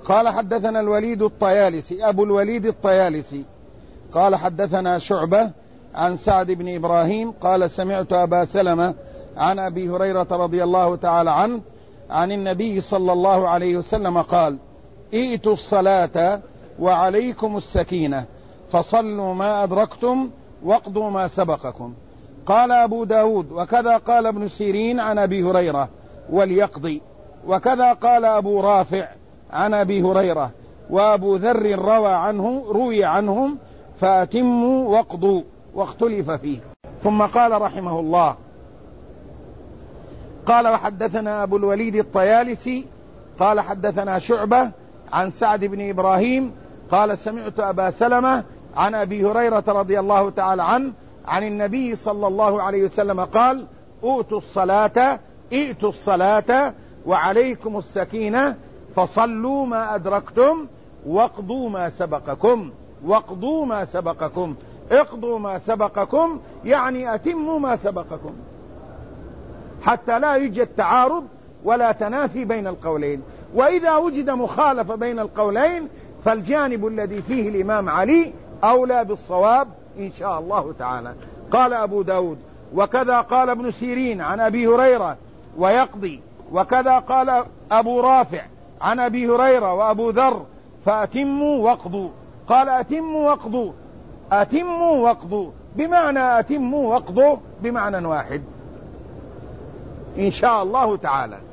قال حدثنا الوليد الطيالسي أبو الوليد الطيالسي قال حدثنا شعبة عن سعد بن إبراهيم قال سمعت أبا سلمة عن أبي هريرة رضي الله تعالى عنه عن النبي صلى الله عليه وسلم قال ائتوا الصلاة وعليكم السكينة فصلوا ما أدركتم واقضوا ما سبقكم. قال أبو داود وكذا قال ابن سيرين عن أبي هريرة وليقضي، وكذا قال أبو رافع عن أبي هريرة، وأبو ذر روي عنهم فأتموا واقضوا، واختلف فيه. ثم قال رحمه الله قال وحدثنا أبو الوليد الطيالسي قال حدثنا شعبة عن سعد بن إبراهيم قال سمعت أبا سلمة عن أبي هريرة رضي الله تعالى عنه عن النبي صلى الله عليه وسلم قال ائتوا الصلاة وعليكم السكينة فصلوا ما أدركتم واقضوا ما سبقكم. واقضوا ما سبقكم، اقضوا ما سبقكم يعني أتموا ما سبقكم، حتى لا يوجد تعارض ولا تنافي بين القولين. وإذا وجد مخالفة بين القولين فالجانب الذي فيه الإمام علي أولى بالصواب إن شاء الله تعالى. قال أبو داود وكذا قال ابن سيرين عن أبي هريرة ويقضي، وكذا قال أبو رافع عن أبي هريرة وأبو ذر فأتموا واقضوا. قال أتموا واقضوا بمعنى أتموا واقضوا بمعنى واحد إن شاء الله تعالى.